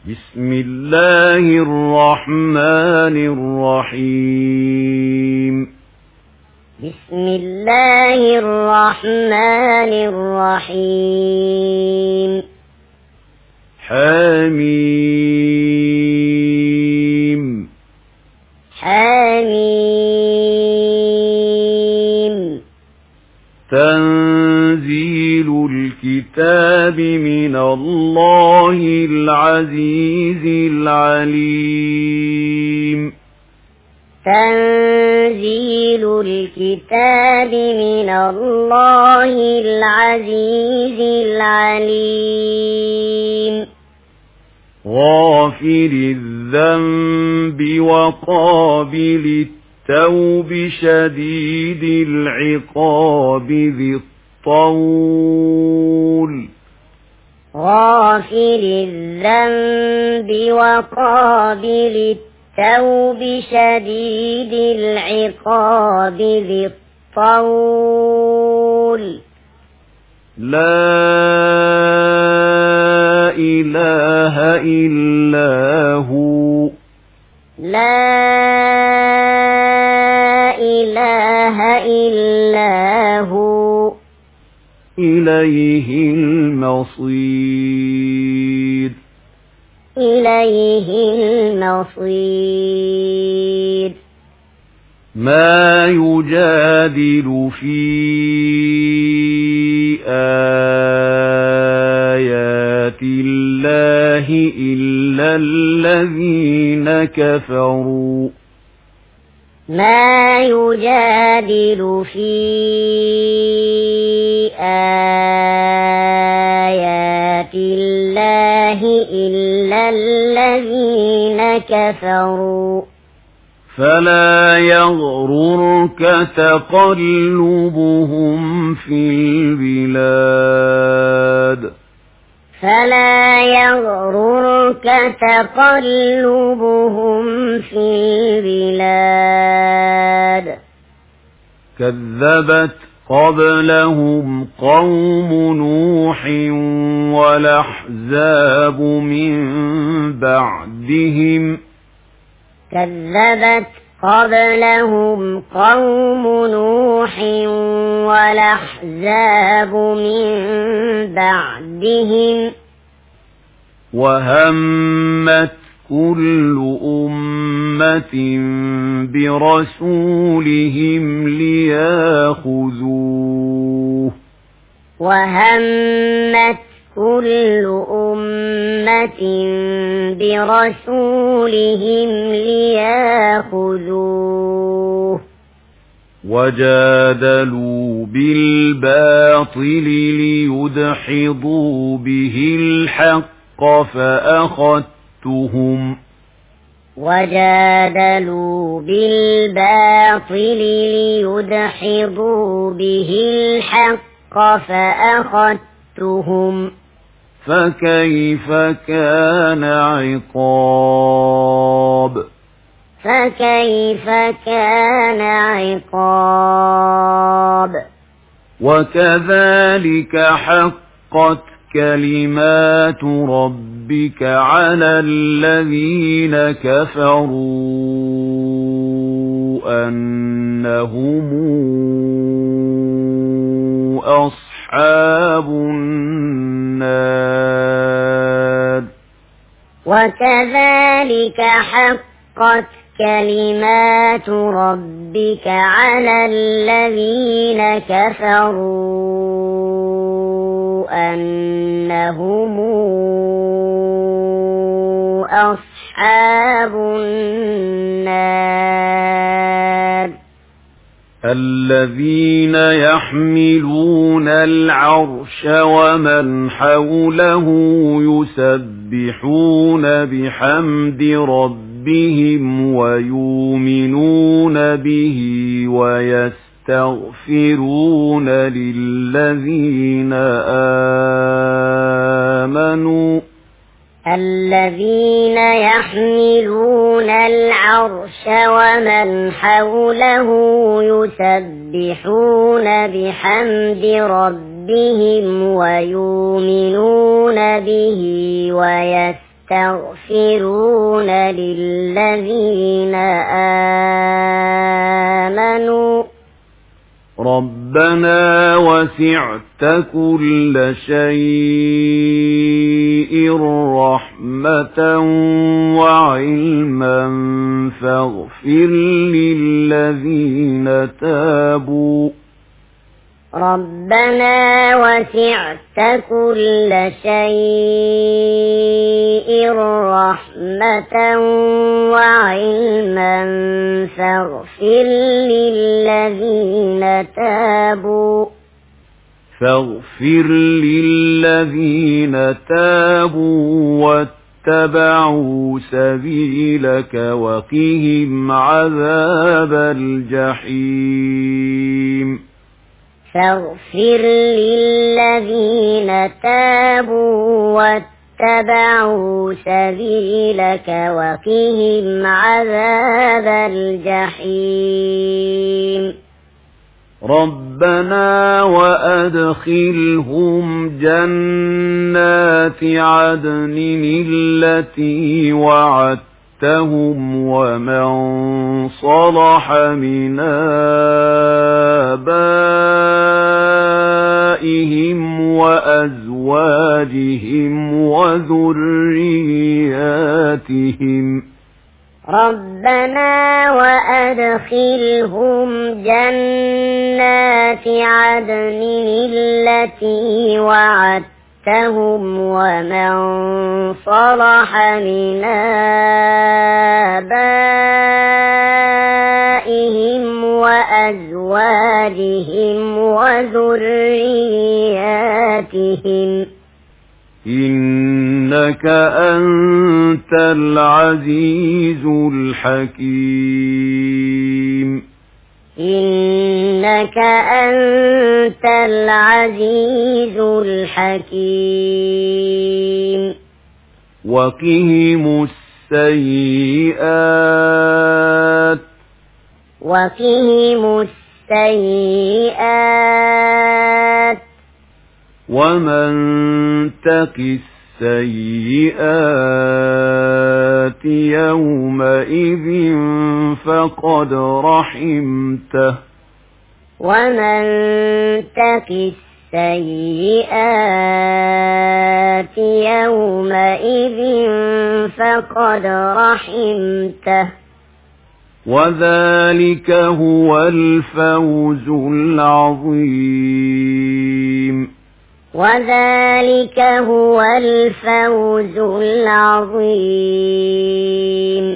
بسم الله الرحمن الرحيم. بسم الله الرحمن الرحيم. حميم. حميم. تنزيل الكتاب من الله العزيز العليم. تنزيل الكتاب من الله العزيز العليم. غافر الذنب وقابل التوب شديد العقاب ذي الطول. غافر الذنب وقابل التوب شديد العقاب ذي الطول. لا إله إلا هو. لا إله إلا هو. إليه المصير. إليه المصير. ما يجادل في آيات الله إلا الذين كفروا. ما يجادل في آيات الله إلا الذين كفروا. فلا يغررك تقلبهم في البلاد. فلا يغررك تقلبهم في البلاد. كذبت قبلهم قوم نوح والأحزاب من بعدهم. كذبت قبلهم قوم نوح والأحزاب من بعدهم. وهمت كل أمة برسولهم ليأخذوه. وهمت كل أمة برسولهم ليأخذوه. وجادلوا بالباطل ليدحضوا به الحق فأخذتهم. وجادلوا بالباطل ليدحضوا به الحق فأخذتهم. فكيف كان عقاب. فكيف كان عقاب. وكذلك حقت كلمات ربك على الذين كفروا أنهم أصحاب النار. وكذلك حقت كلمات ربك على الذين كفروا أنهم أصحاب النار. الذين يحملون العرش ومن حوله يسبحون بحمد ربهم ويؤمنون به ويستغفرون للذين آمنوا. الذين يحملون العرش ومن حوله يسبحون بحمد ربهم ويؤمنون به ويستغفرون ويستغفرون للذين آمنوا ربنا وسعت كل شيء رحمة وعلما فاغفر للذين تابوا ربنا وسعت كل شيء رحمة وعلما فاغفر للذين تابوا واتبعوا سبيلك وقهم عذاب الجحيم فاغفر للذين تابوا واتبعوا سبيلك وقهم عذاب الجحيم ربنا وأدخلهم جنات عدن التي وعدتهم ومن صلح من آبائهم وأزواجهم وذرياتهم ربنا وأدخلهم جنات عدن التي وعدتهم ومن صلح من آبائهم وأزواجهم وذرياتهم إنك أنت العزيز الحكيم إنك أنت العزيز الحكيم وقهم السيئات ومن تق السيئات يومئذ فقد رحمته ومن تق السيئات يومئذ فقد رحمته وذلك هو الفوز العظيم وذلك هو الفوز العظيم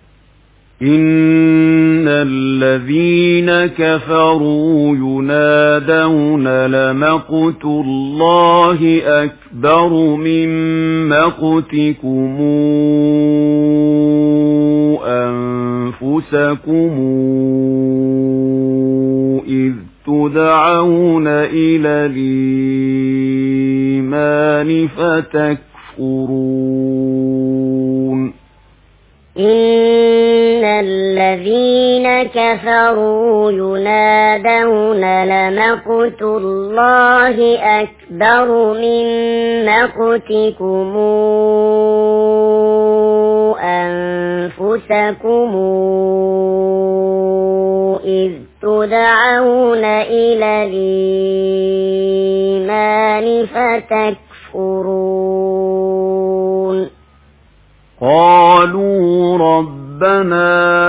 إن الذين كفروا ينادون لمقت الله أكبر من مقتكم أنفسكم إذ تدعون إلى الإيمان فتكفرون إن الذين كفروا ينادون لمقت الله أكبر من مقتكم أنفسكم إذ تدعون إلى الإيمان فتكفرون قالوا ربنا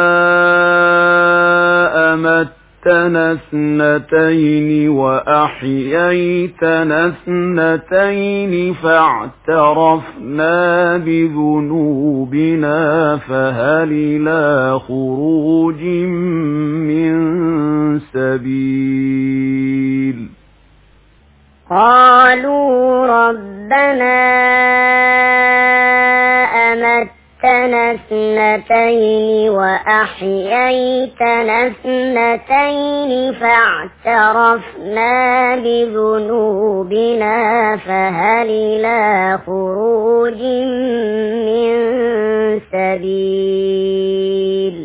أمتنا اثنتين وأحييتنا اثنتين فاعترفنا بذنوبنا فهل إلى خروج من سبيل قالوا ربنا أمتنا اثنتين وأحييتنا اثنتين فاعترفنا بذنوبنا فهل إلى خروج من سبيل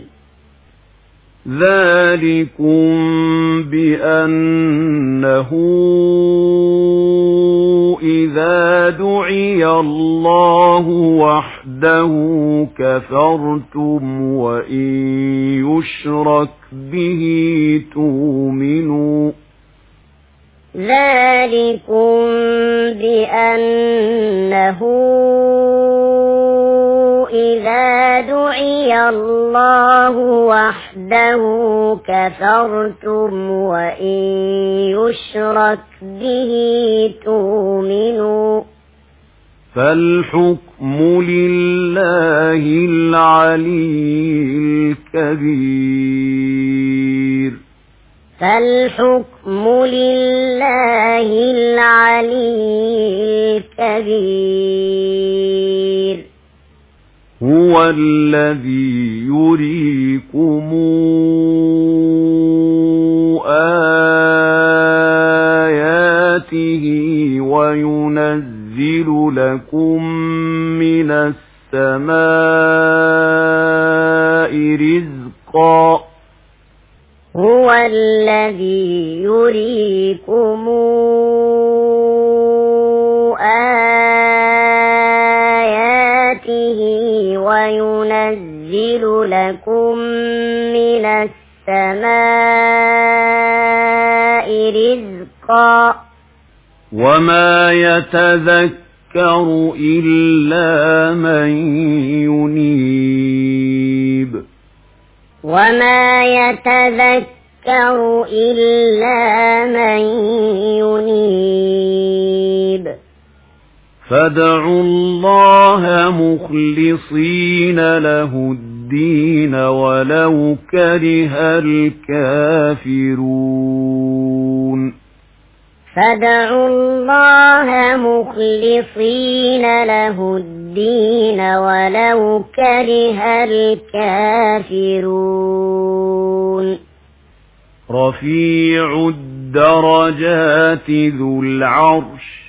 ذلكم بأنه إذا دعي الله وحده كفرتم وإن يشرك به تؤمنوا ذلكم بأنه إذا دعي الله وحده كفرتم وإن يشرك به تؤمنوا فالحكم لله العلي الكبير فالحكم لله العلي الكبير هو الذي يريكم آياته وينزل لكم من السماء رزقا هو الذي يريكم آياته وينزل لكم من السماء رزقا وما يتذكر إلا من ينيب وما يتذكر إلا من ينيب فادعوا الله مخلصين له الدين ولو كره الكافرون فادعوا الله مخلصين له الدين ولو كره الكافرون رفيع الدرجات ذو العرش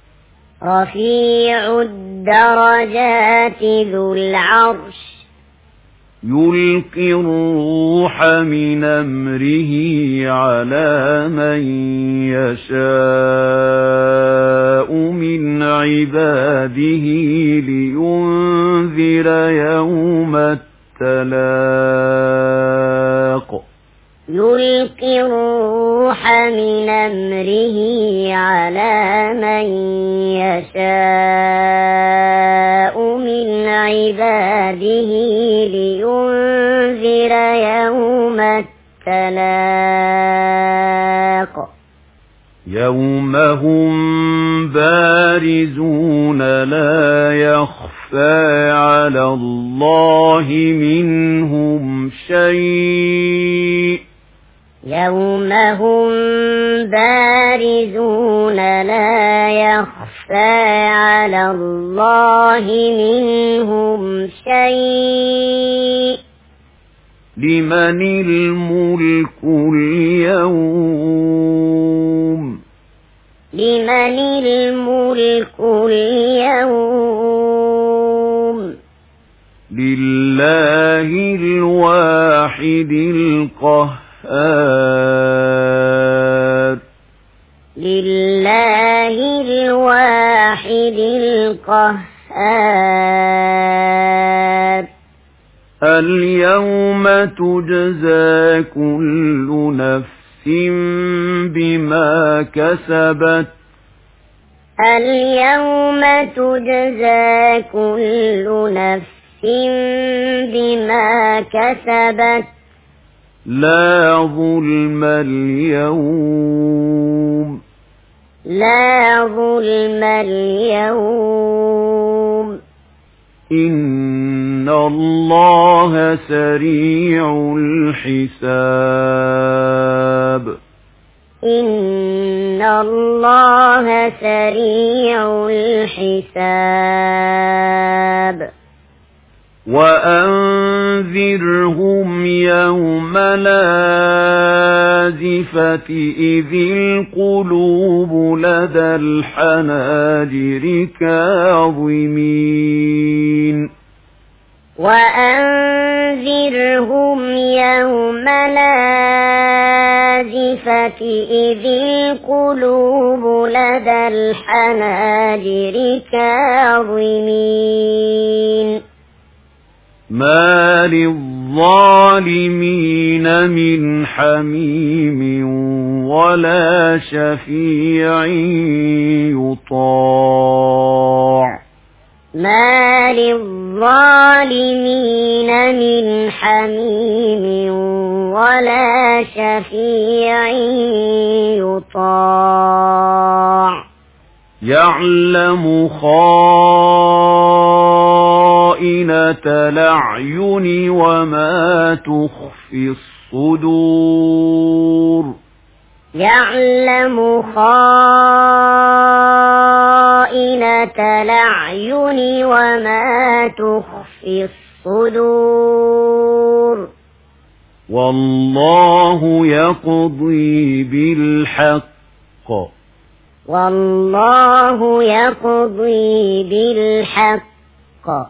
رفيع الدرجات ذو العرش يلقي الروح من أمره على من يشاء من عباده لينذر يوم التلاق يلقي الروح من أمره على من يشاء من عباده لينذر يوم التلاق يوم هم بارزون لا يخفى على الله منهم شيء يوم هم بارزون لا يخفى على الله منهم شيء لمن الملك اليوم لمن الملك اليوم لله الواحد القهار لله الواحد القهار اليوم تجزى كل نفس بما كسبت اليوم تجزى كل نفس بما كسبت لا ظلم اليوم لا ظلم اليوم إن الله سريع الحساب إن الله سريع الحساب وأنذرهم يوم الآزفة إذ القلوب لدى الحناجر كاظمين وأنذرهم يوم الآزفة الآزفة إذ القلوب لدى الحناجر كاظمين ما للظالمين من حميم ولا شفيع يطاع ما للظالمين من حميم ولا شفيع يطاع يعلم خائنة الأعين وما تخفي الصدور يعلم خائنة الأعين وما تخفي الصدور والله يقضي بالحق والله يقضي بالحق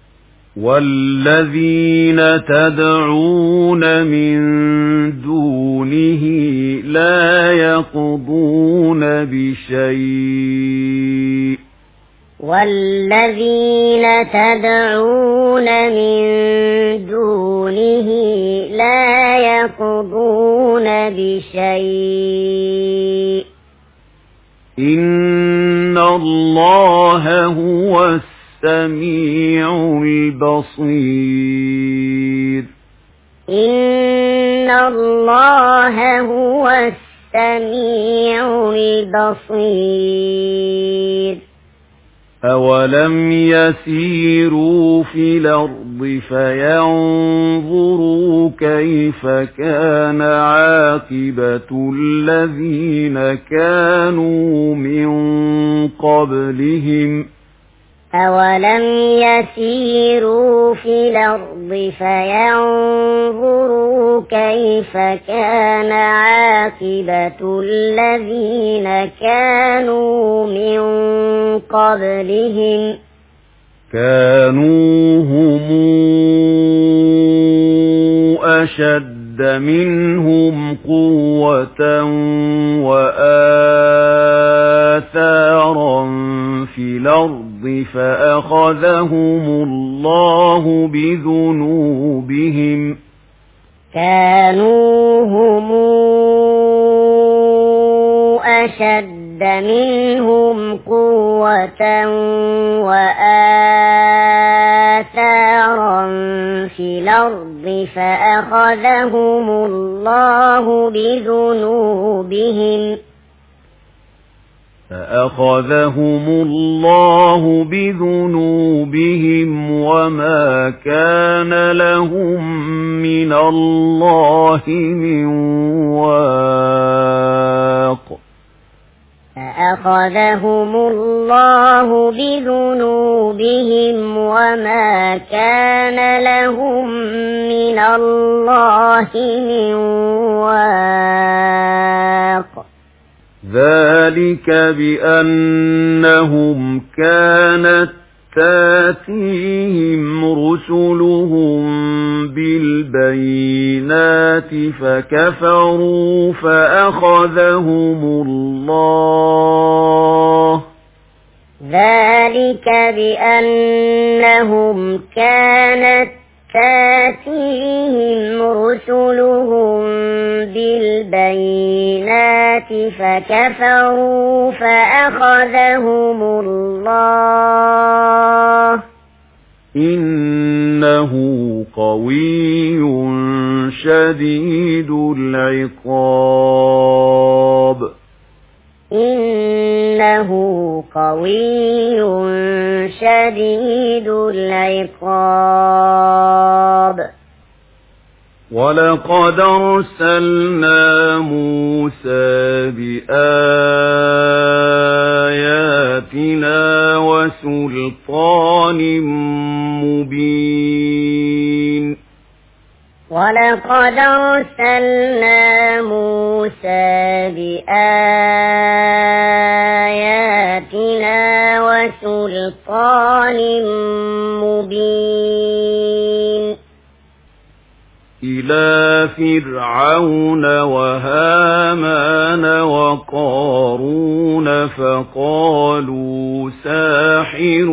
والذين تدعون من دونه لا يقضون بشيء والذين تدعون من دونه لا يقضون بشيء إن الله هو السميع البصير إن الله هو السميع البصير أولم يسيروا في الأرض فينظروا كيف كان عاقبة الذين كانوا من قبلهم أولم يسيروا في الأرض فينظروا كيف كان عاقبة الذين كانوا من قبلهم كانوا هم أشد منهم قوة وآثارا في الأرض فأخذهم الله بذنوبهم كانوا هم أشد منهم قوة وآثارا في الأرض فأخذهم الله بذنوبهم وما كان لهم من الله من واق فأخذهم الله بذنوبهم وما كان لهم من الله من واق ذلك بأنهم كانت تاتيهم رسلهم بالبينات فكفروا فأخذهم الله ذلك بأنهم كانت تاتيهم رسلهم بالبينات فكفروا فأخذهم الله إنه قوي شديد العقاب إنه قوي شديد العقاب ولقد أرسلنا موسى بآياتنا وسلطان مبين ولقد أرسلنا موسى بآياتنا وسلطان مبين إلى فرعون وهامان وقارون فقالوا ساحر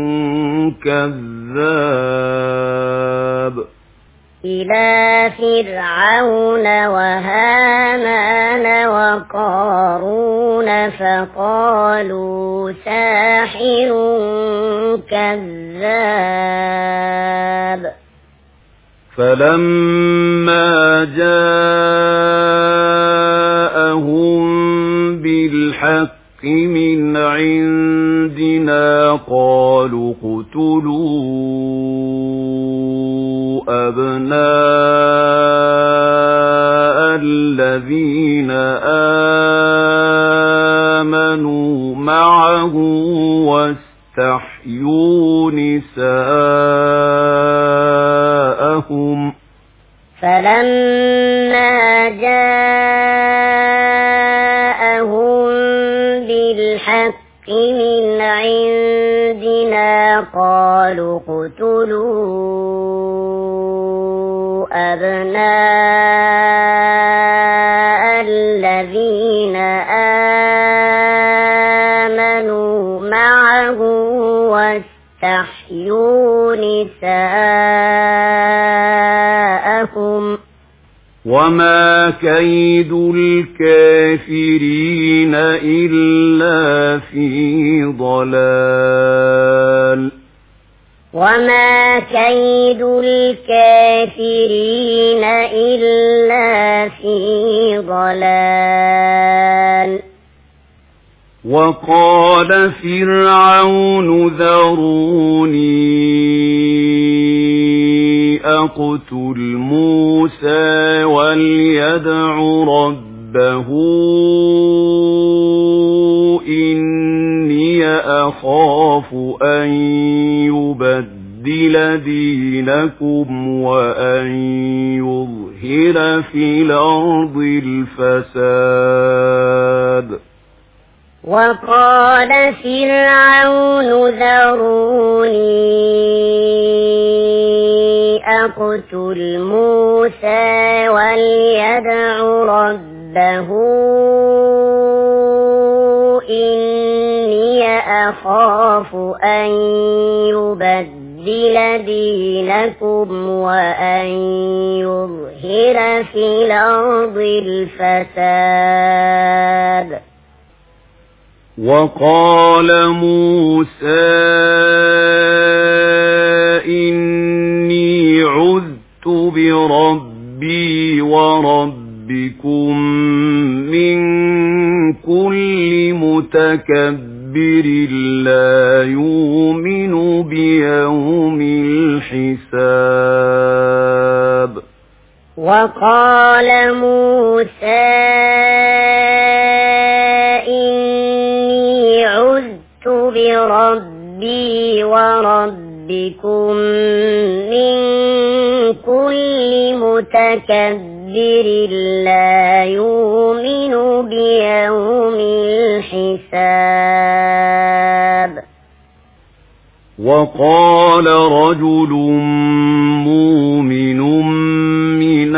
كذاب إلى فرعون وهامان وقارون فقالوا ساحر كذاب فلما جاءهم بالحق من عندنا قالوا اقتلوا أبناء الذين آمنوا معه واستحيوا نساءهم فلما جاءهم بالحق من عندنا قالوا اقتلوا أبناء الذين آمنوا معه واستحيوا نساءهم وما كيد الكافرين إلا في ضلال وما كيد الكافرين إلا في ضلال وقال فرعون ذروني أقتل موسى وليدع ربه إني أخاف أن يبدل دينكم وأن يظهر في الأرض الفساد وقال فرعون ذروني أقتل موسى وليدع ربه إني أخاف أن يبدل دينكم وأن يظهر في الأرض الفساد وقال موسى إني عذت بربي وربكم من كل متكبر لا يؤمن بيوم الحساب وقال موسى بربي وربكم من كل متكبر لا يؤمن بيوم الحساب وقال رجل مؤمن من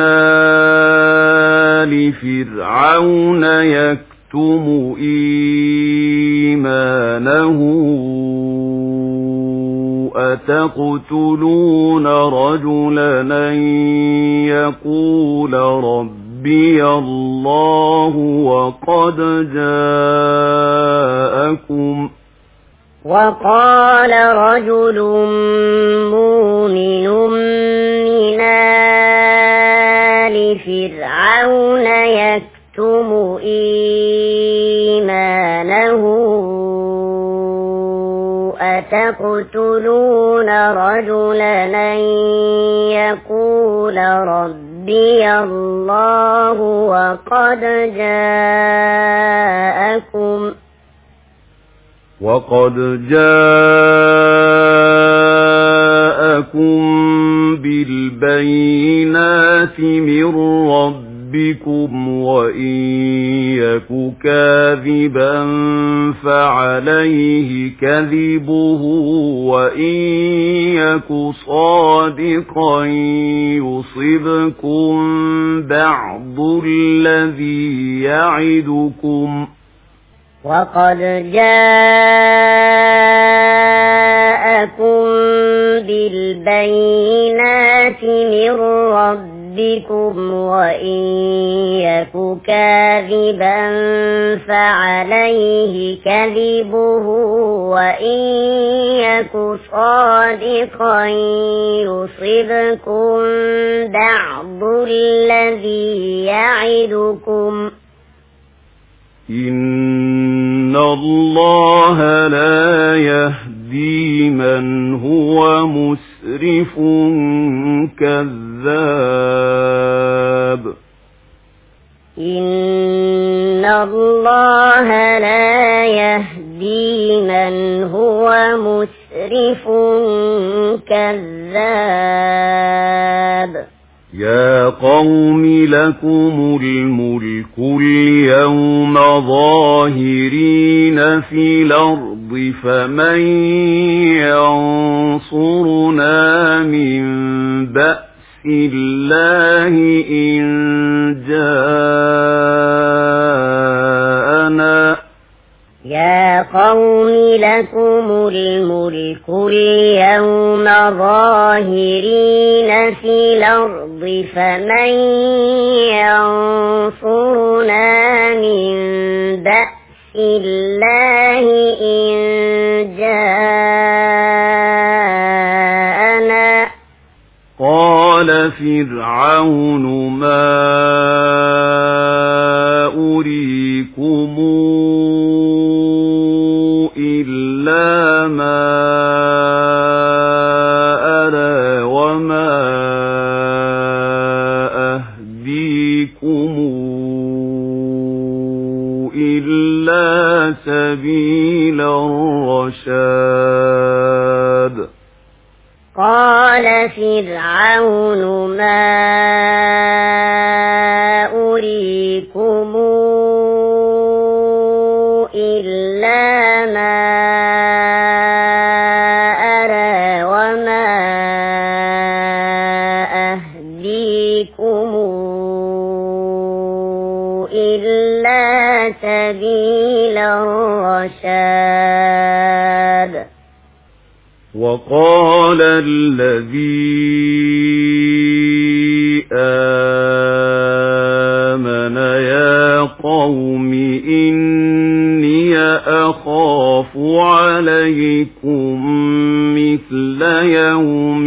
آل فرعون يكتم إيمانه أتقتلون رجلا أن يقول ربي الله وقال رجل مؤمن من آل فرعون يكتم إيمانه أتقتلون رجلا أن يقول ربي الله وقد جاءكم بالبينات من ربكم وإن يك كاذبا فعليه كذبه وإن يك صادقا يصبكم بعض الذي يعدكم وقد جاءكم بالبينات من ربكم وإن يك كاذبا فعليه كذبه وإن يك صادقا يصبكم بعض الذي يعدكم إن الله لا يهدي من هو مسرف كذاب إن الله لا يهدي من هو مسرف كذاب يا قوم لكم الملك اليوم ظاهرين في الأرض فمن ينصرنا من بأس الله إن جاءنا يا قوم لكم الملك اليوم ظاهرين في الأرض فمن ينصرنا من بأس الله إن جاءنا قال فرعون ما أريكم إلا ما أرى وما أهديكم إلا سبيل الرشاد قال فرعون ما أريكم إلا ما أرى وما أهديكم إلا سبيل الرشاد وقال الذي آمن يا قوم إني أخاف عليكم مثل يوم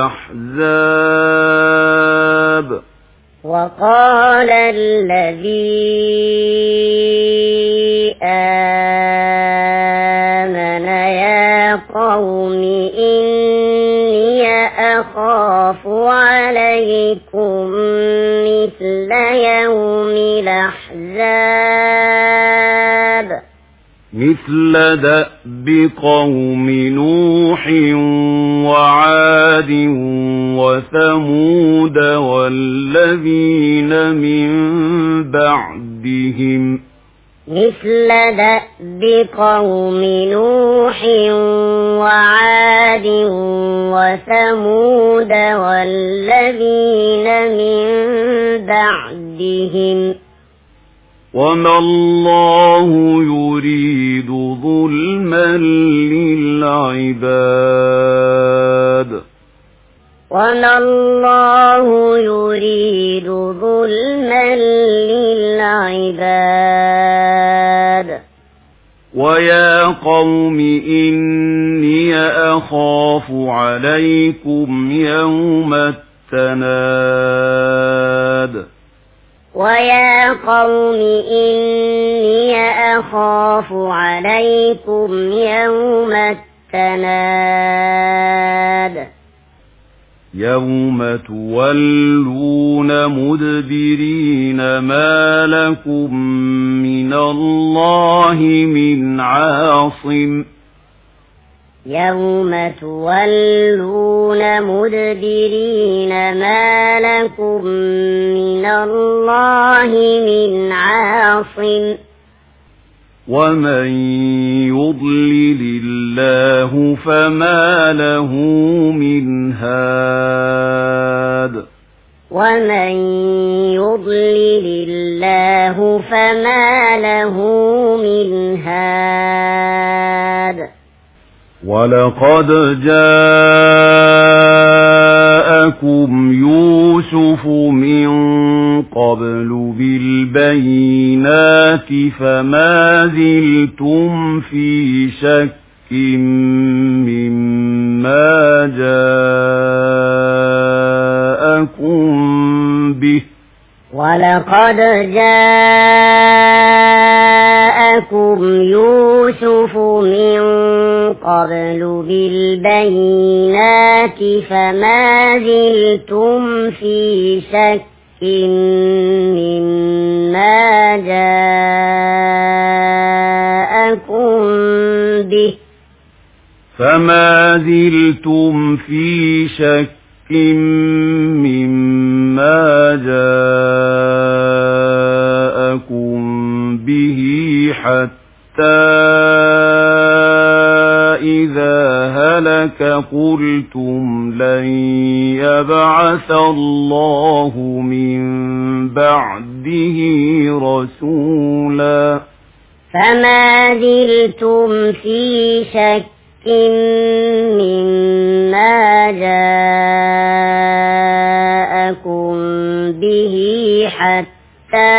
الأحزاب وقال الذي آمن يا قوم إني أخاف عليكم مثل يوم الأحزاب مثل دأب قوم نوح وعاد وثمود والذين من بعدهم مثل دأب قوم نوح وعاد وثمود والذين من بعدهم وما الله يريد ظلما للعباد وما الله يريد ظلما للعباد ويا قوم إني أخاف عليكم يوم التناد ويا قوم إني أخاف عليكم يوم التناد يوم تولون مدبرين ما لكم من الله من عاصم يوم تولون مدبرين ما لكم من الله من عاصم ومن يضلل الله فما له من هاد ومن يضلل الله فما له من هاد ولقد جاءكم يوسف من قبل بالبينات فما زلتم في شك مما جاءكم به ولقد جاءكم يوسف من قبل بالبينات فما زلتم في شك مما جاءكم به فما زلتم في شك مما جاءكم به حتى إذا هلك قلتم لن يبعث الله من بعده رسولا فما زلتم في شك مما جاءكم به حتى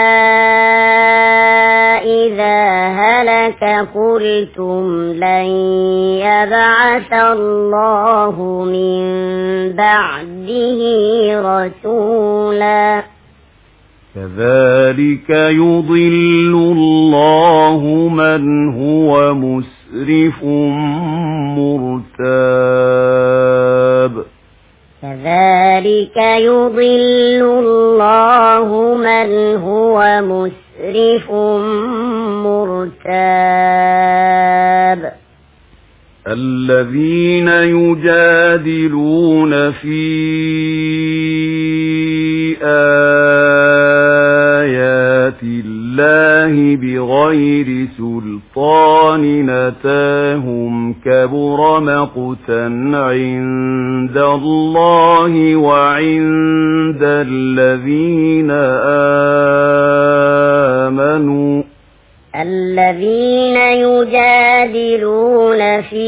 إذا هلك قلتم لن يبعث الله من بعده رسولا كذلك يضل الله من هو مسرف مرتاب كذلك يضل الله من هو مسرف مرتاب الذين يجادلون في آيات الله بغير سلطان أتاهم كبر مقتا عند الله وعند الذين آمنوا الذين يجادلون في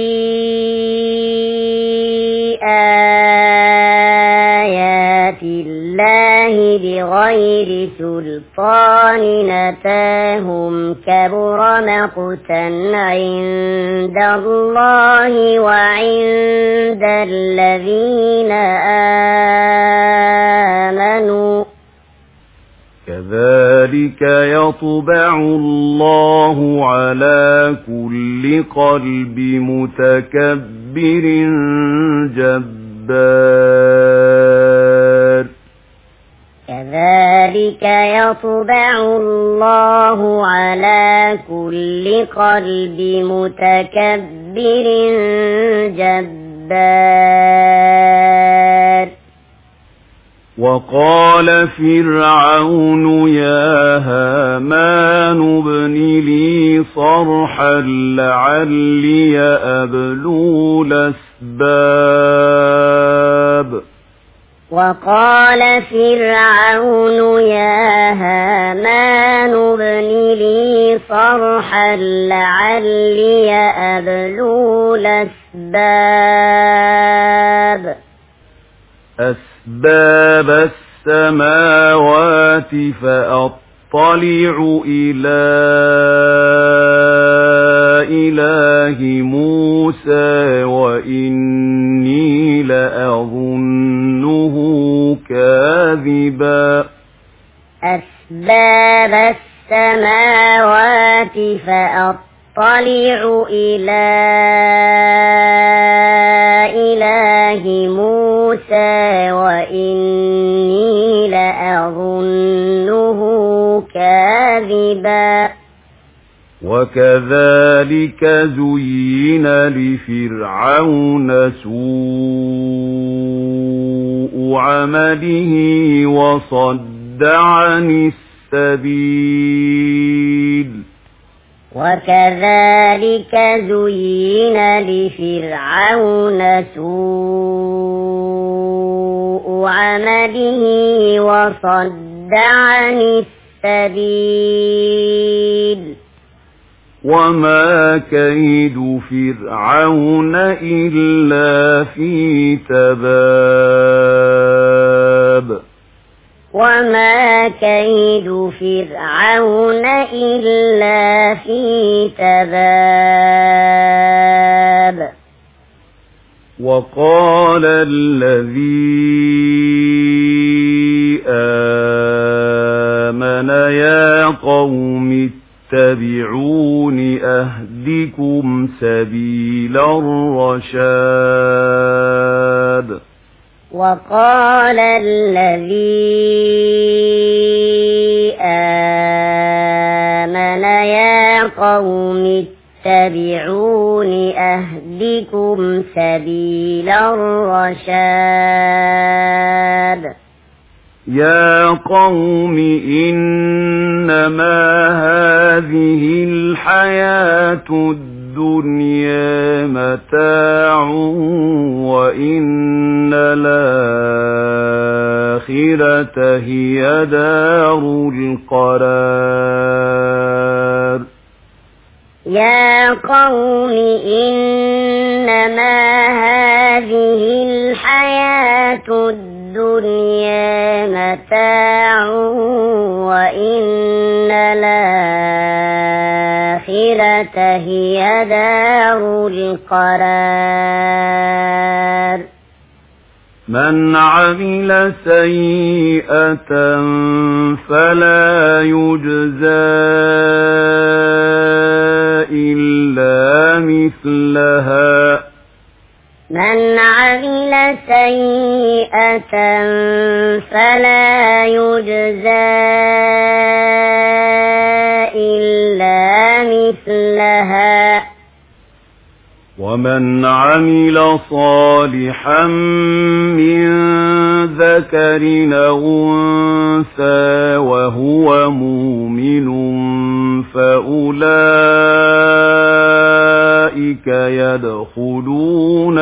آيات الله بغير سلطان أتاهم كبر مقتا عند الله وعند الذين آمنوا كذلك يطبع الله على كل قلب متكبر جبار كذلك يطبع الله على كل قلب متكبر جبار وقال فرعون يا هامان ابن لي صرحا لعلي أبلغ الأسباب وقال فرعون يا هامان ابن لي صرحا لعلي أبلغ أسباب السماوات فأطلع إلى إله موسى وإني لأظنه كاذبا أسباب السماوات فأطلع إلى إله موسى وإني لأظنه كاذبا وكذلك زين لفرعون سوء عمله وصد عن السبيل وكذلك زين لفرعون سوء عمله وصد عن السبيل وما كيد فرعون إلا في تباب وما كيد فرعون إلا في تباب وقال الذي آمن يا قوم اتبعون أهدكم سبيل الرشاد وقال الذي آمن يا قوم اتبعون أهدكم سبيل الرشاد يا قوم إنما هذه الحياة الدنيا متاع وإن الآخرة هي دار القرار يا قوم إنما هذه الحياة الدنيا متاع وإن الآخرة هي دار القرار من عمل سيئة فلا يجزى إلا مثلها من عمل سيئة فلا يجزى إلا مثلها ومن عمل صالحا من ذكر أو أنثى وهو مؤمن فأولئك يدخلون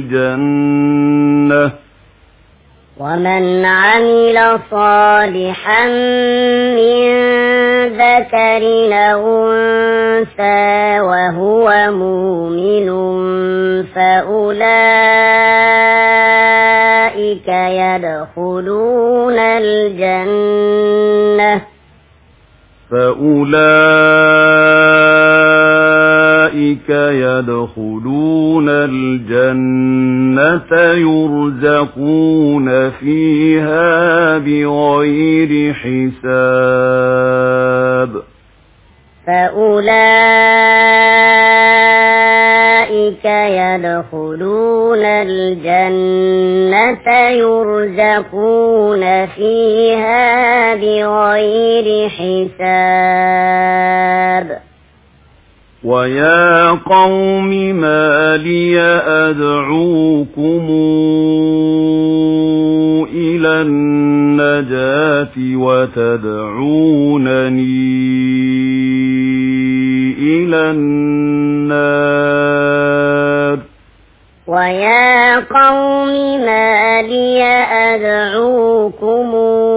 الجنة ومن عمل صالحا من ذكر أو أنثى وهو مؤمن فأولئك يدخلون الجنة يرزقون فيها بغير حساب فأولئك يدخلون الجنة يرزقون فيها بغير حساب ويا قوم ما لي أدعوكم إلى النجاة وتدعونني إلى النار ويا قوم ما لي أدعوكم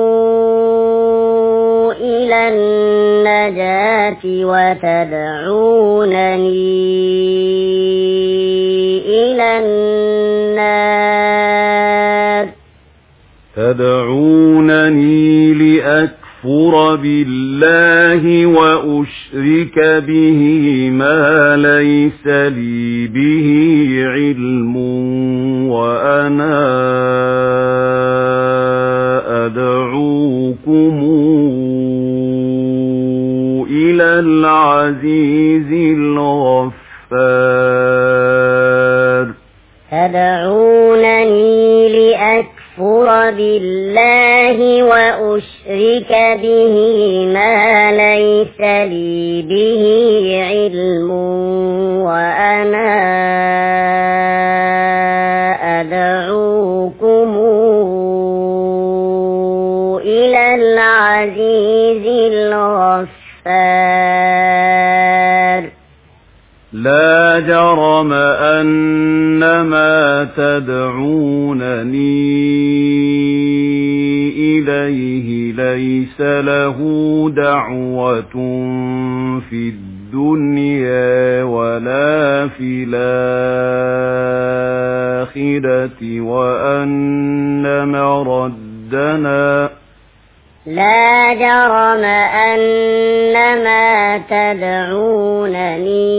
إلى النجاة وتدعونني إلى النار تدعونني لأكفر بالله وأشرك به ما ليس لي به علم وأنا أدعوكم إلى العزيز الغفار تدعونني لأكفر بالله وأشرك به ما ليس لي به علم وأنا أدعوكم إلى العزيز الغفار جرم أن ما تدعونني إليه ليس له دعوة في الدنيا ولا في الآخرة وأن مردنا لا جرم أن ما تدعونني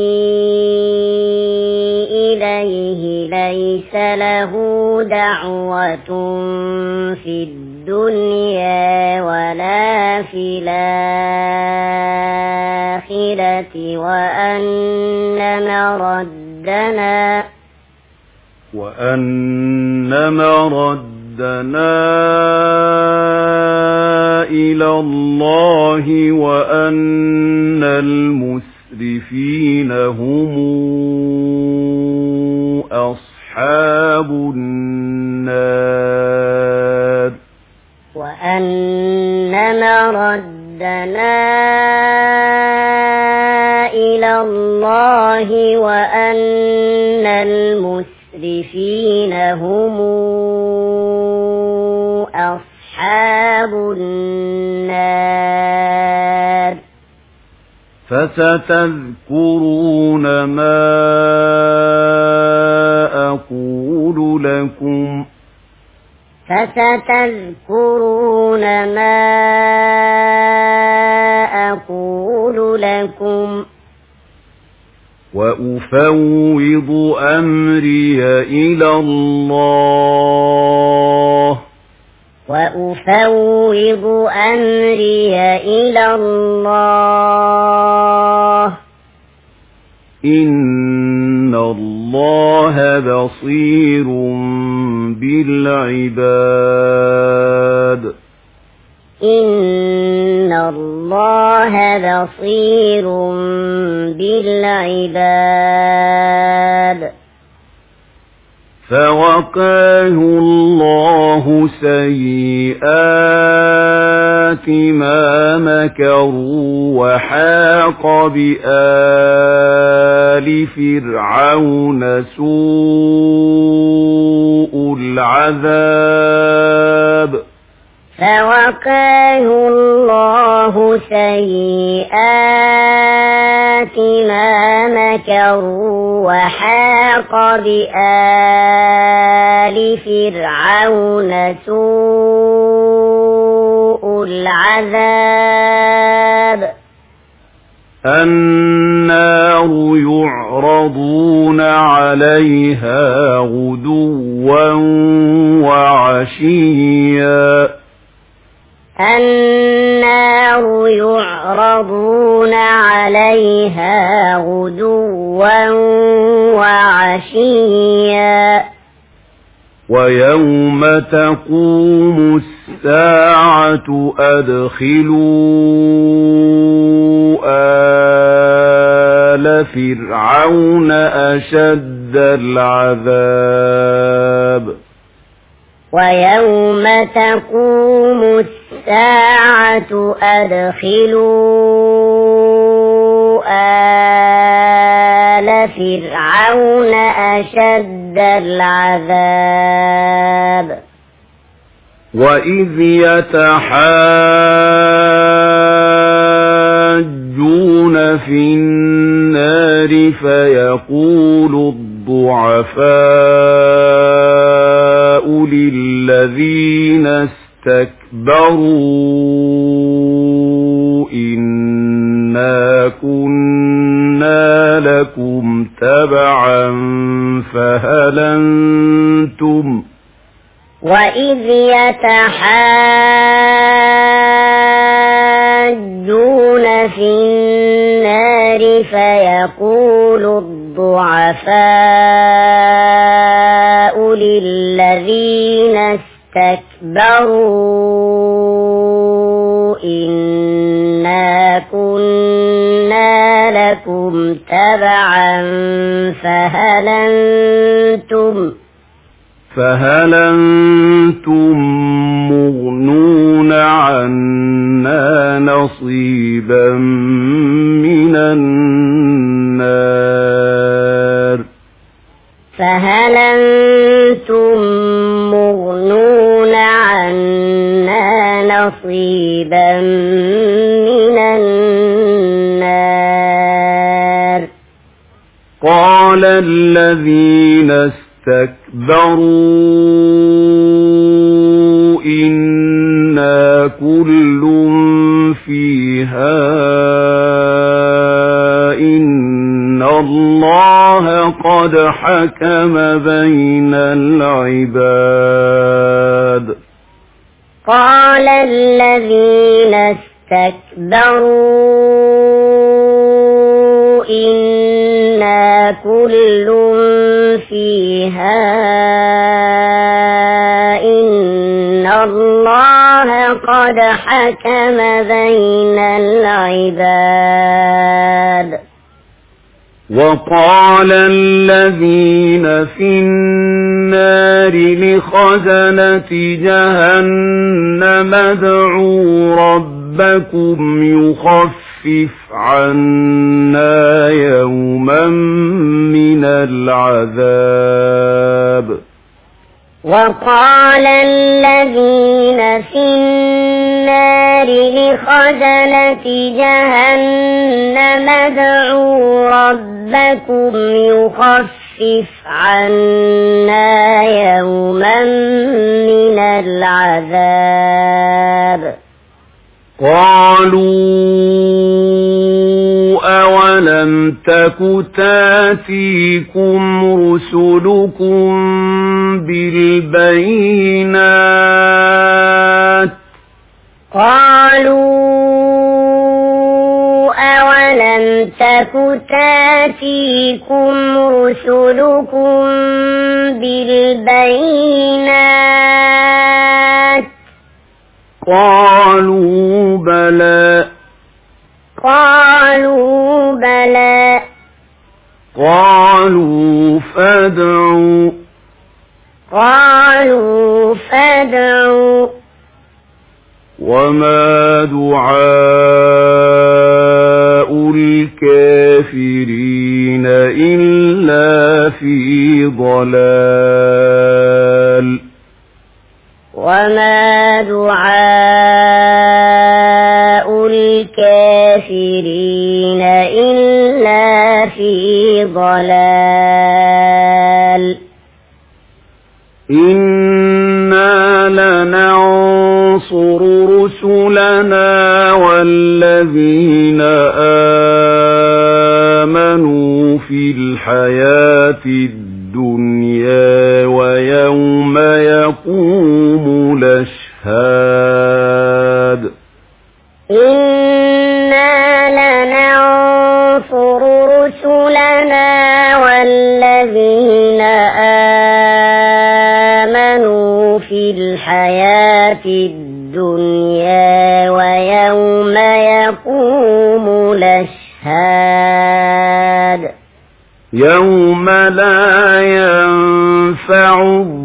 إليه ليس له دعوة في الدنيا ولا في الآخرة وأن مردنا إلى الله وأن المسرفين هم أصحاب النار وأن مردنا إلى الله وأن المسرفين هم أصحاب النار فستذكرون ما أقول لكم وأفوض أمري إلى الله إن الله بصير بالعباد فوقاه الله سيئات ما مكروا وحاق بآل فرعون سوء العذاب فوقاه الله سيئات ما مكروا وحاق بآل فرعون سوء العذاب النار يعرضون عليها غدوا وعشيا النار يعرضون عليها غدوا وعشيا ويوم تقوم الساعة أدخلوا آل فرعون أشد العذاب ويوم تقوم الساعة أدخلوا آل فرعون أشد العذاب وإذ يتحاجون في النار فيقول الضعفاء للذين استكبروا إنا كنا لكم تبعا وإذ يتحاجون في النار فيقول الضعفاء للذين استكبروا إنا كنا لكم تبعا فهل أنتم مغنون عنا نصيبا من النار فهل أنتم مغنون عنا نصيبا من النار قال الذين استكبروا إنا كل فيها إن الله قد حكم بين العباد قال الذين استكبروا إنا كل فيها إن الله قد حكم بين العباد وقال الذين في النار لخزنة جهنم ادعوا ربكم يخفف عنا يوما من العذاب وقال الذين في النار لخزنة جهنم ادعوا ربكم يخفف عنا يوما من العذاب قالوا أولم تك تاتيكم رسلكم بالبينات قالوا أولم تك تاتيكم رسلكم بالبينات قالوا بلى قالوا فادعوا وما دعاء الكافرين إلا في ضلال وما دعاء الكافرين إلا في ضلال إنا لننصر رسلنا والذين آمنوا في الحياة الدنيا ويوم يقوم الأشهاد إنا لننصر رسلنا والذين آمنوا في الحياة الدنيا ويوم يقوم الأشهاد يوم لا ينفع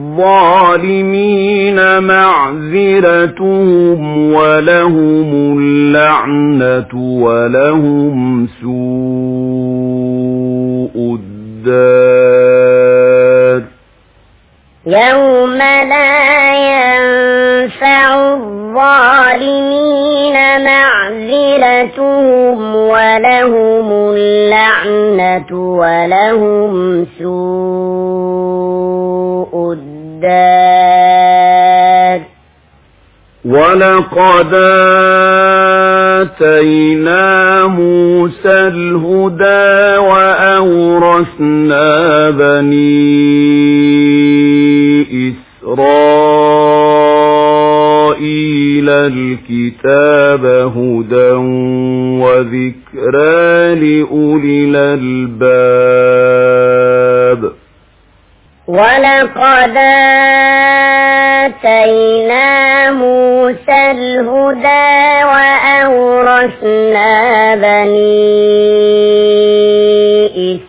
الظالمين معذرتهم ولهم اللعنة ولهم سوء الدار يوم لا ينفع الظالمين معذرتهم ولهم اللعنة ولهم سوء الدار ولقد آتينا موسى الهدى وأورثنا بني إسرائيل الكتاب هدى وذكرى لأولي الألباب ولقد آتينا موسى الهدى وأورثنا بني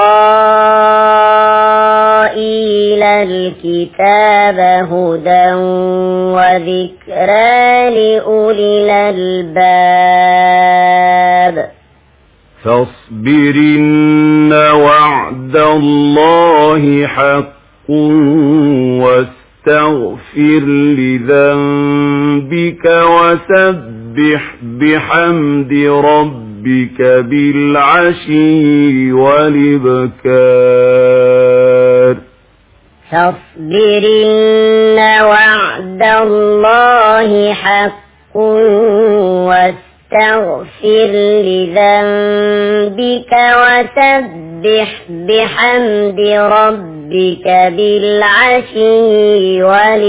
إسرائيل الكتاب هدى وذكرى لأولي الألباب فاصبر إن وعد الله حق واستغفر لذنبك وسبح بحمد ربك بالعشي والإبكار فاصبر إن وعد الله حق واستغفر لذنبك وسبح بحمد ربك بالعشي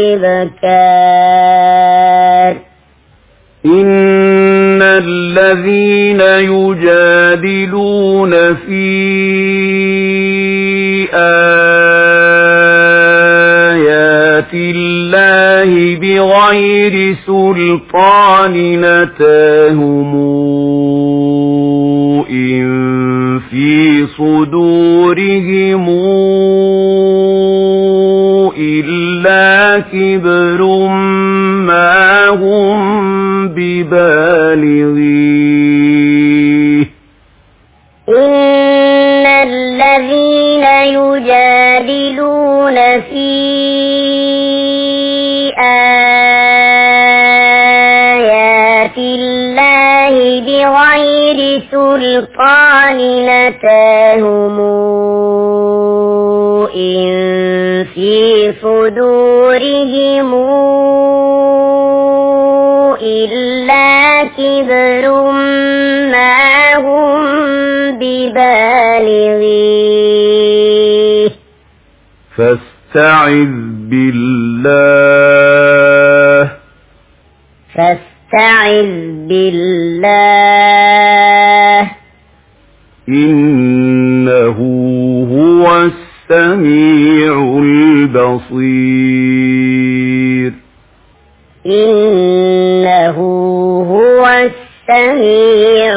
والإبكار إن الذين يجادلون في آيات الله بغير سلطان أتاهم إن في صدورهم إلا كبر ما هم ببالغيه إن الذين يجادلون في آيات الله بغير سلطان أتاهم إن في صدورهم إلا كبر ما هم ببالغيه فاستعذ بالله إنه هو السميع البصير إنه هو السميع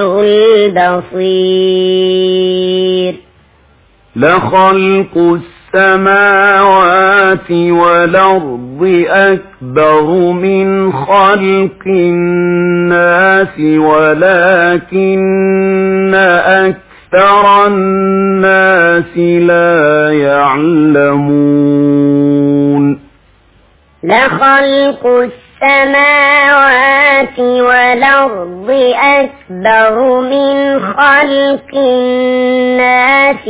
البصير لخلق السماوات والأرض أكبر من خلق الناس ولكن أكثر الناس لا يعلمون لخلق السماوات والأرض أكبر من خلق الناس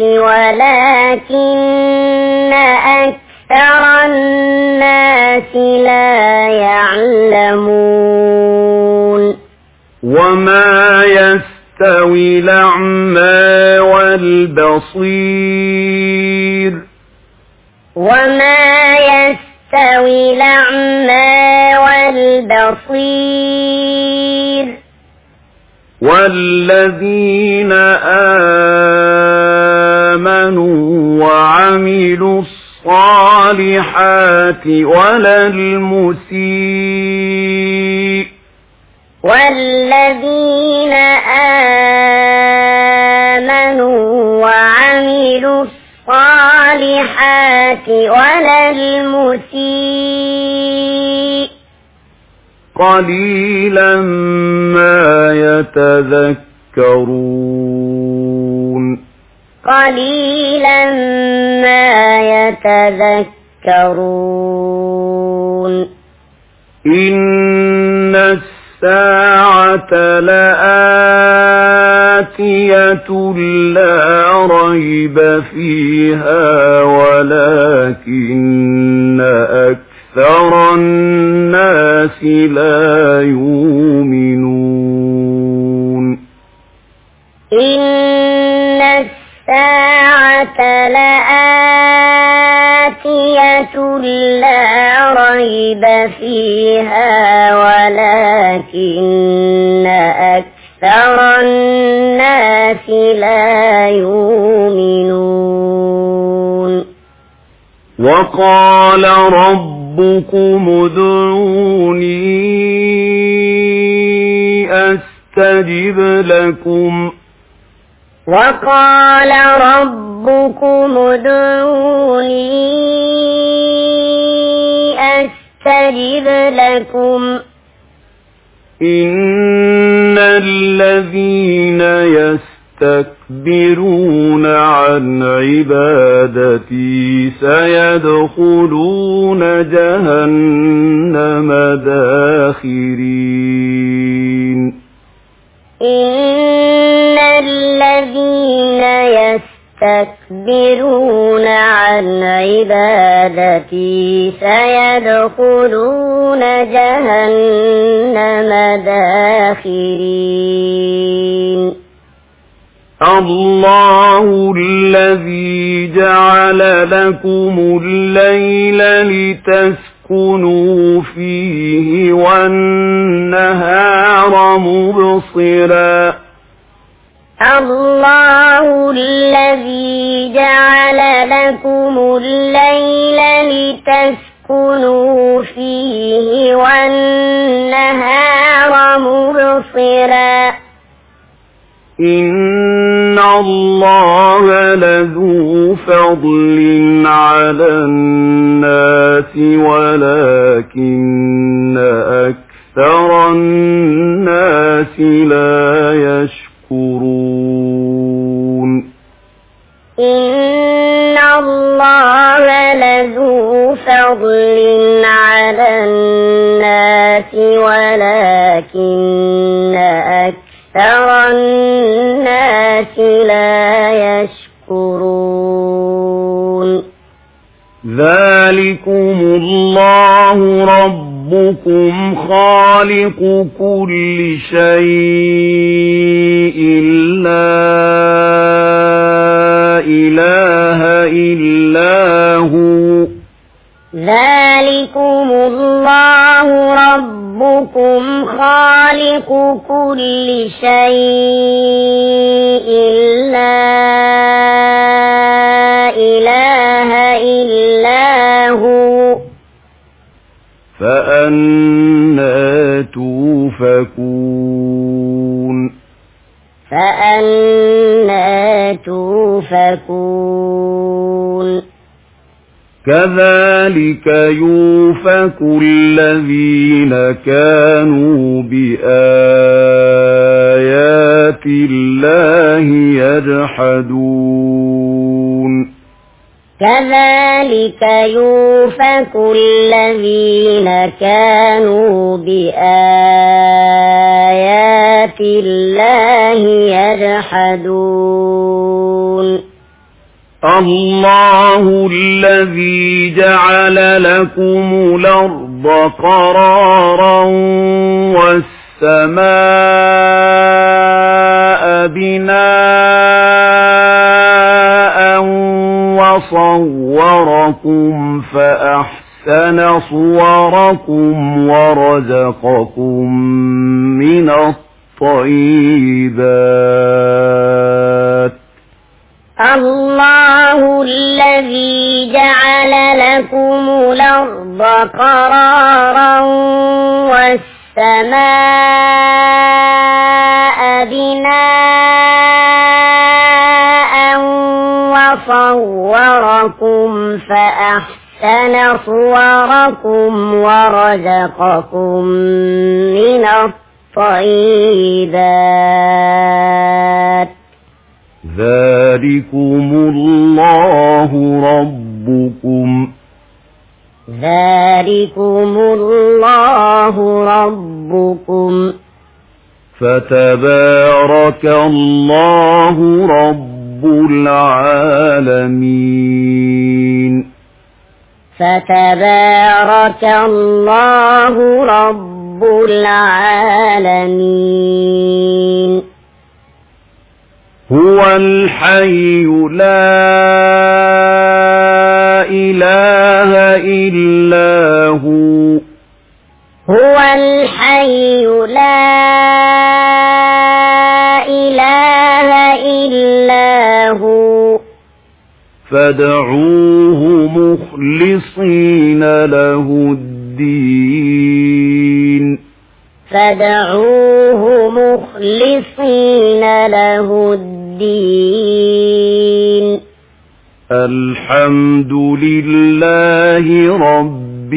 ولكن أكثر الناس لا يعلمون وما يستوي الأعمى والبصير وما يستوي الأعمى والبصير والذين آمنوا وعملوا الصالحات ولا المسيء والذين آمنوا وعملوا الصالحات ولا المسيء قليلا ما يتذكرون قليلا ما يتذكرون إن الساعة لآتية لا ريب فيها ولكن أكثر الناس لا يؤمنون إن الساعة لآتية لا ريب فيها ولكن أكثر الناس لا يؤمنون وقال ربكم ادعوني أستجب لكم وقال ربكم ادعوني أستجب لكم إن الذين يستكبرون عن عبادتي سيدخلون جهنم داخرين إن الذين يستكبرون عن عبادتي سيدخلون جهنم داخرين الله الذي جعل لكم الليل لتسكنوا فيه والنهار مبصرا الله الذي جعل لكم الليل لتسكنوا فيه والنهار مبصرا إن الله لذو فضل على الناس ولكن أكثر الناس لا يشكرون إن الله لذو فضل على الناس ولكن أكثر الناس لا يشكرون ذلكم الله ربكم خالق كل شيء لا إله إلا هو ذلكم الله ربكم خالق كل شيء لا إله إلا هو فأنى توفكون فأنى توفكون كذلك يوفك الذين كانوا بآيات الله يجحدون كذلك يوفك الذين كانوا بآيات الله يجحدون الله الذي جعل لكم الأرض قرارا والسماء بناء وصوركم فأحسن صوركم ورزقكم من الطيبات الله الذي جعل لكم الأرض قرارا والسماء بناء وصوركم فأحسن صوركم ورزقكم من الطيبات ذلكم الله ربكم فتبارك الله رب العالمين فتبارك الله رب العالمين هو الحي لا إله إلا هو هو الحي لا إله إلا هو فادعوه مخلصين له الدين فادعوه مخلصين له الدين الحمد لله رب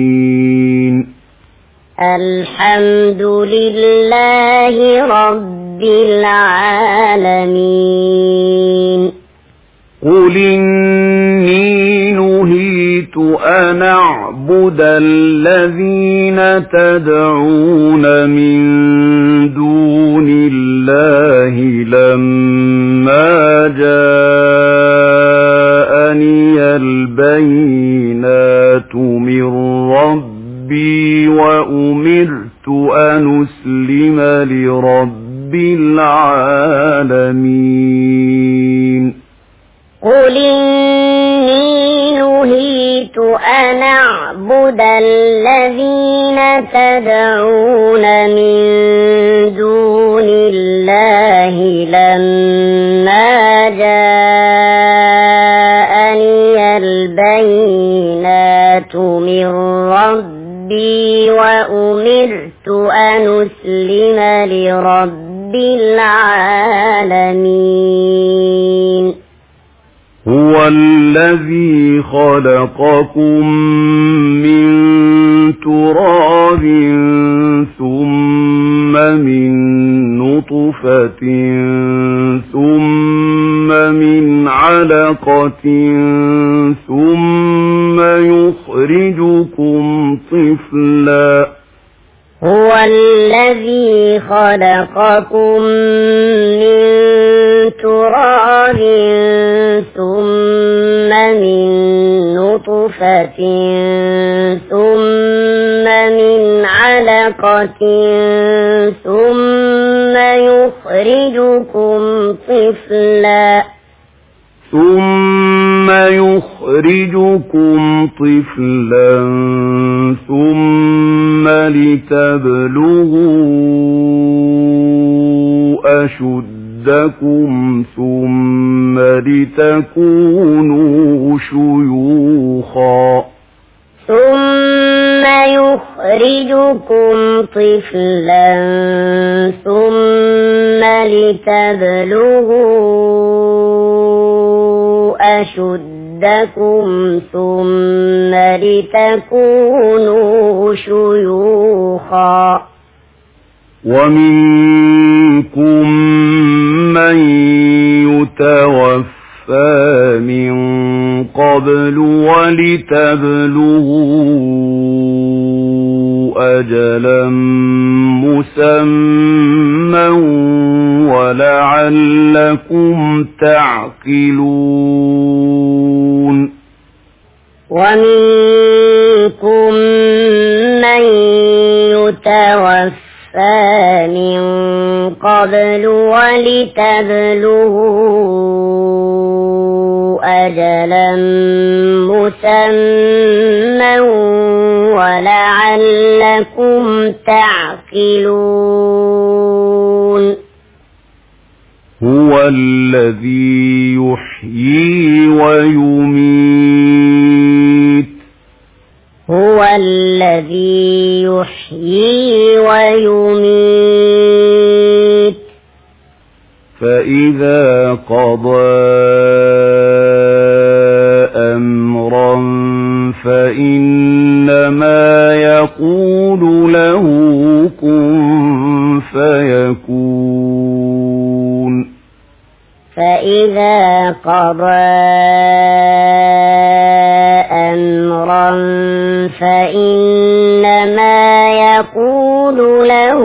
العالمين الحمد لله رب رب العالمين قل إني نهيت أن أعبد الذين تدعون من دون الله لما جاءني البينات من ربي وأمرت أن أسلم لرب العالمين قل إني نهيت أن أعبد الذين تدعون من دون الله لما جاءني البينات من ربي وأمرت أن أسلم لرب العالمين هو الذي خلقكم من تراب ثم من نطفة ثم من علقة ثم يخرجكم طفلا هو الذي خلقكم من تراب ثم من نطفة ثم من علقة ثم يخرجكم طفلا ثم لتبلغوا أشدكم ثم لتكونوا شيوخا ثم يخرجكم طفلا ثم لتبلغوا أشدكم ثم لتكونوا شيوخا ومنكم من يتوفى من قبل ولتبلغوا أجلا مسمى ولعلكم تعقلون ومنكم من يتوفى من قبل ولتبلغوا أجلا مسمى ولعلكم تعقلون هو الذي يحيي ويميت هو الذي يحيي ويميت فإذا قضى أمرا فإنما يقول له كن فيكون فإذا قضى أمرا فإنما يقول له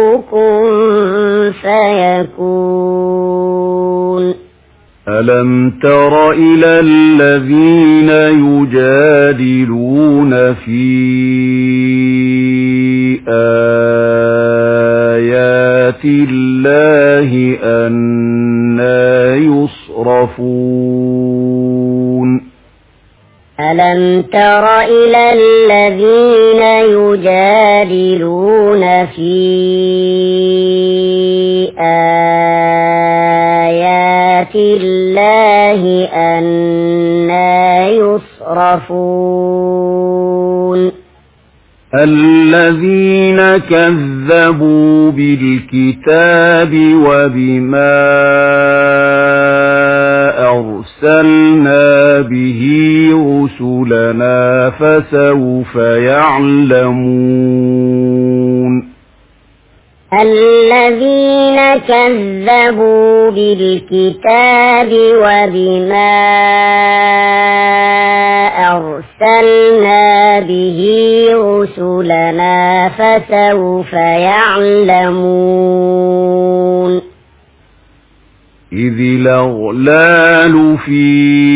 كن فيكون ألم تر إلى الذين يجادلون في آيات الله أنى يصرفون ألم تر إلى الذين يجادلون في آيات الله أنى يصرفون الذين كذبوا بالكتاب وبما أرسلنا به رسلنا فسوف يعلمون الذين كذبوا بالكتاب وبما أرسلنا به رسلنا فسوف يعلمون إذ الأغلال في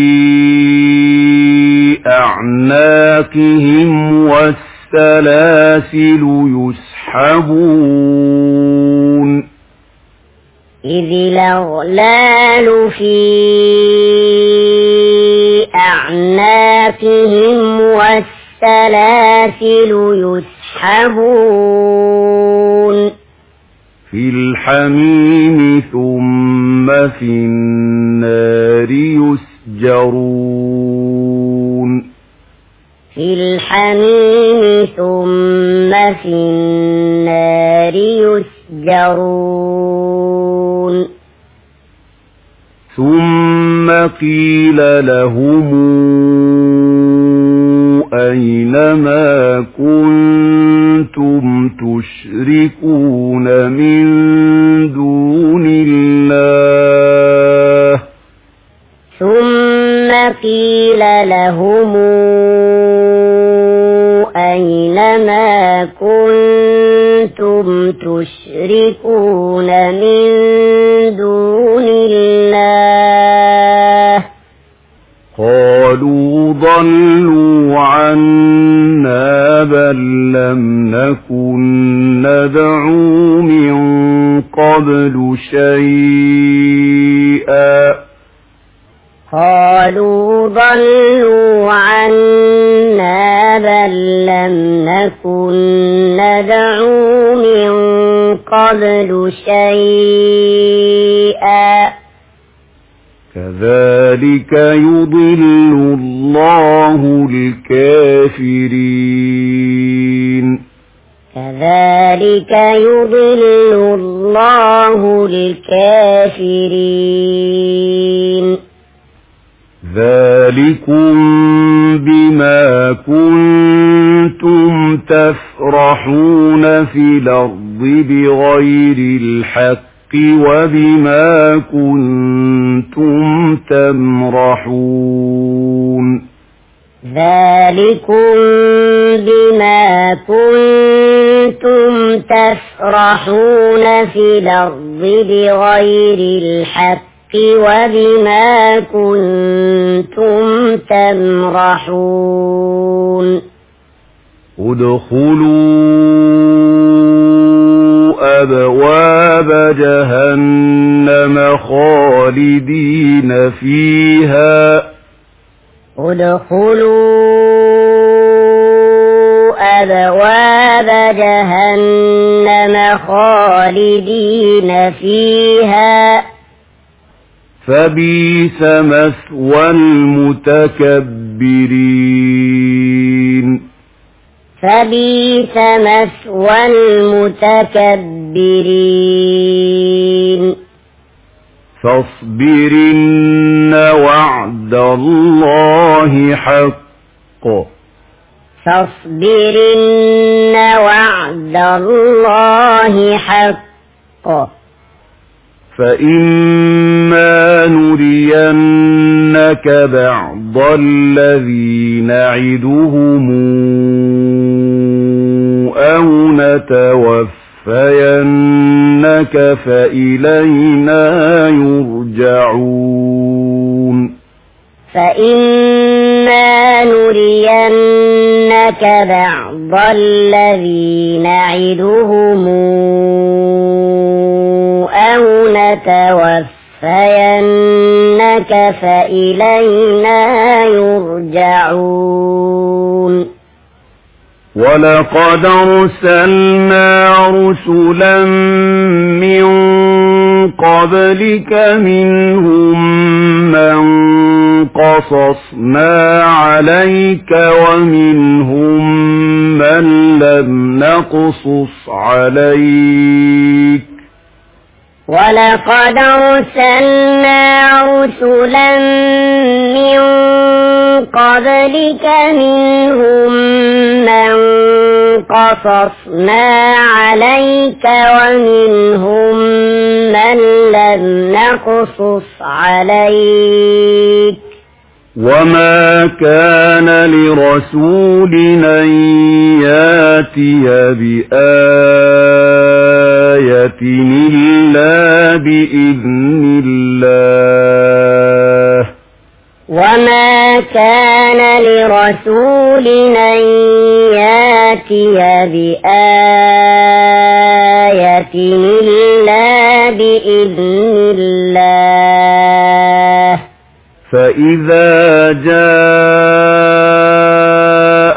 أعناقهم والسلاسل يسحبون إذ الأغلال في أعناقهم والسلاسل يسحبون في الحميم ثم في النار يسجرون في الحميم ثم في النار يسجرون ثم قيل لهم أين ما كنتم تشركون من دون الله ثم قيل لهم أين ما كنتم تشركون من دون الله قالوا ضلوا عنا بل لم نكن ندعو من قبل شيئا قالوا ضلوا عنا بل لم نكن ندعو من قبل شيئا كذلك يضل الله الكافرين كذلك يضل الله الكافرين ذلكم بما كنتم تفرحون في الأرض بغير الحق وبما كنتم تمرحون ذلكم بما كنتم تفرحون في الأرض بغير الحق وبما كنتم تمرحون ادخلوا أبواب جهنم خالدين فيها ادخلوا أبواب جهنم خالدين فيها فبئس مثوى المتكبرين فبئس مثوى المتكبرين فاصبر إن وعد الله حق فاصبر إن وعد الله حق فإما نرينك بعض الذي نعدهم أو نتوفينك فإلينا يرجعون فإما نرينك بعض الذي نعدهم أو نتوفينك فإلينا يرجعون ولقد أرسلنا رسلا من قبلك منهم من قصصنا عليك ومنهم من لم نقصص عليك ولقد أرسلنا رسلا من قبلك منهم من قصصنا عليك ومنهم من لم نقصص عليك وما كان لرسول أن ياتي بآية إلا بإذن الله وما كان لرسول أن ياتي بآية إلا بإذن الله فإذا جاء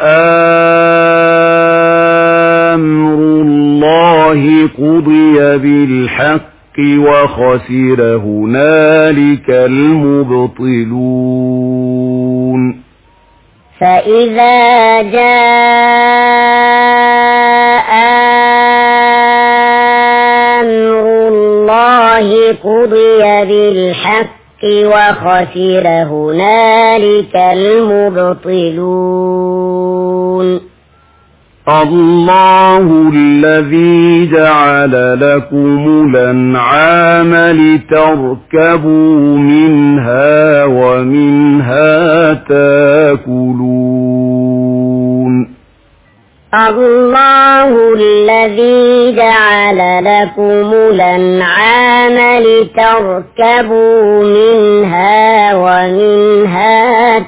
أمر الله قضي بالحق وخسر هنالك المبطلون فإذا جاء أمر الله قضي بالحق وخسر هنالك المبطلون الله الذي جعل لكم الأنعام لتركبوا منها ومنها تاكلون الله الذي جعل لكم الأنعام لتركبوا منها ومنها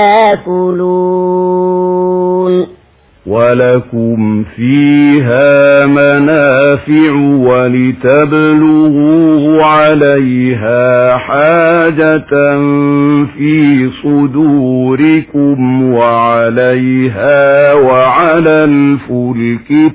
تاكلون ولكم فيها منافع ولتبلغوا عليها حاجة في صدوركم وعليها وعلى الفلك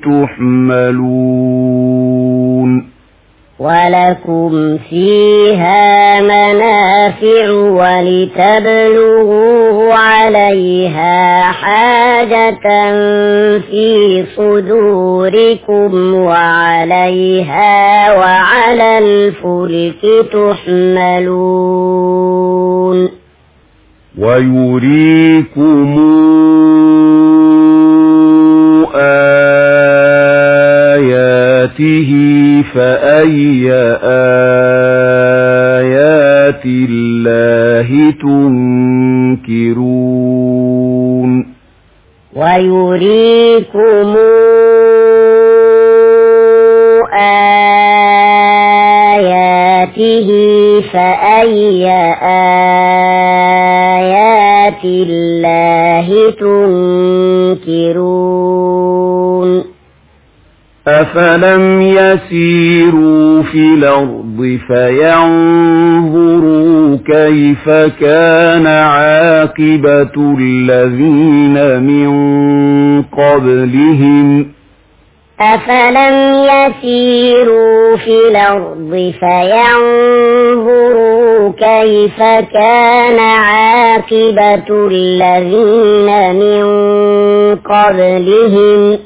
تحملون ولكم فيها منافع ولتبلغوا عليها حاجة في صدوركم وعليها وعلى الفلك تحملون ويريكم آياته فأي آيات الله تنكرون ويريكم آياته فأي آيات الله تنكرون أفلم يسيروا في الأرض فينظروا كيف كان عاقبة الذين من قبلهم أفلم يسيروا في الأرض فينظروا كيف كان عاقبة الذين من قبلهم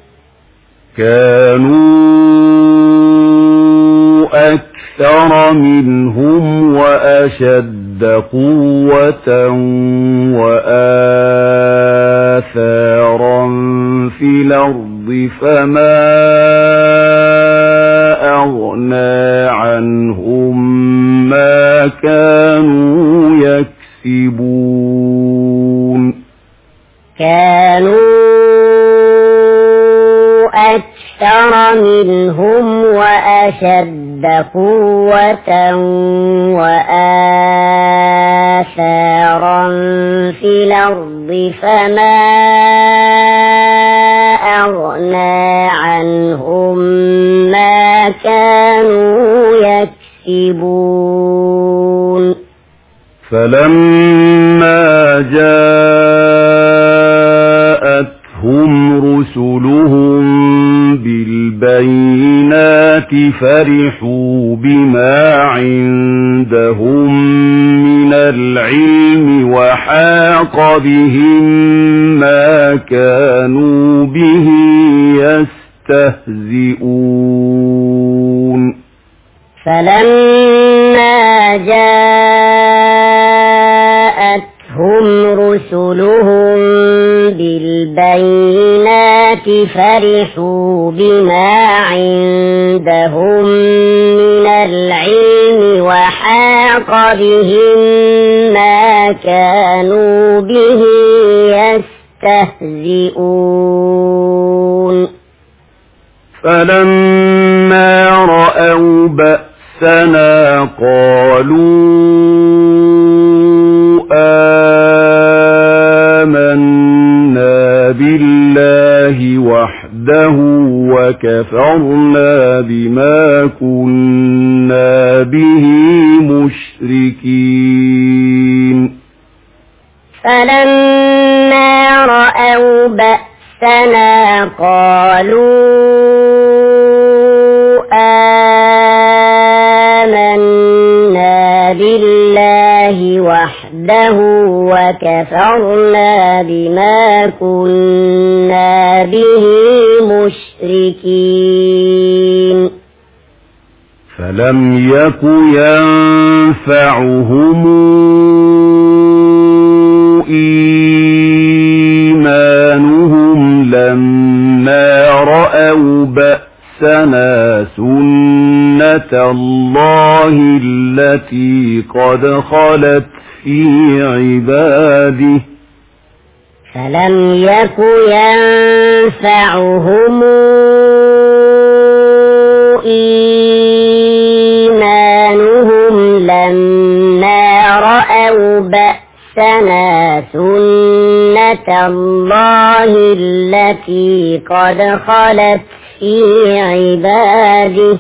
كانوا أكثر منهم وأشد قوة وآثارا في الأرض فما أغنى عنهم ما كانوا يكسبون كانوا أكثر منهم وأشد قوة وآثارا في الأرض فما أغنى عنهم ما كانوا يكسبون فلما جاءتهم رسلهم بالبينات فرحوا بما عندهم من العلم وحاق بهم ما كانوا به يستهزئون فلما جاءتهم رسلهم بالبينات فرحوا بما عندهم من العلم وحاق بهم ما كانوا به يستهزئون فلما رأوا بأسنا قالوا آمنا بالله وحده وكفرنا بما كنا به مشركين فلما رأوا بأسنا قالوا آمنا بالله وحده وكفرنا بما كنا به مشركين فلم يك ينفعهم إيمانهم لما رأوا بأسنا سنة الله التي قد خلت في عباده فلم يك ينفعهم إيمانهم لما رأوا بأسنا سنة الله التي قد خلت في عباده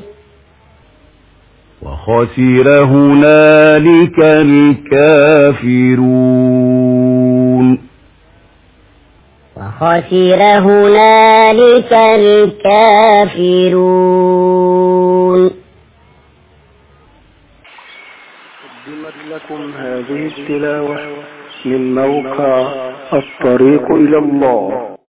وخسر هنالك الكافرون وخسر هنالك الكافرون. قدمت لكم هذه التلاوة من موقع الطريق إلى الله.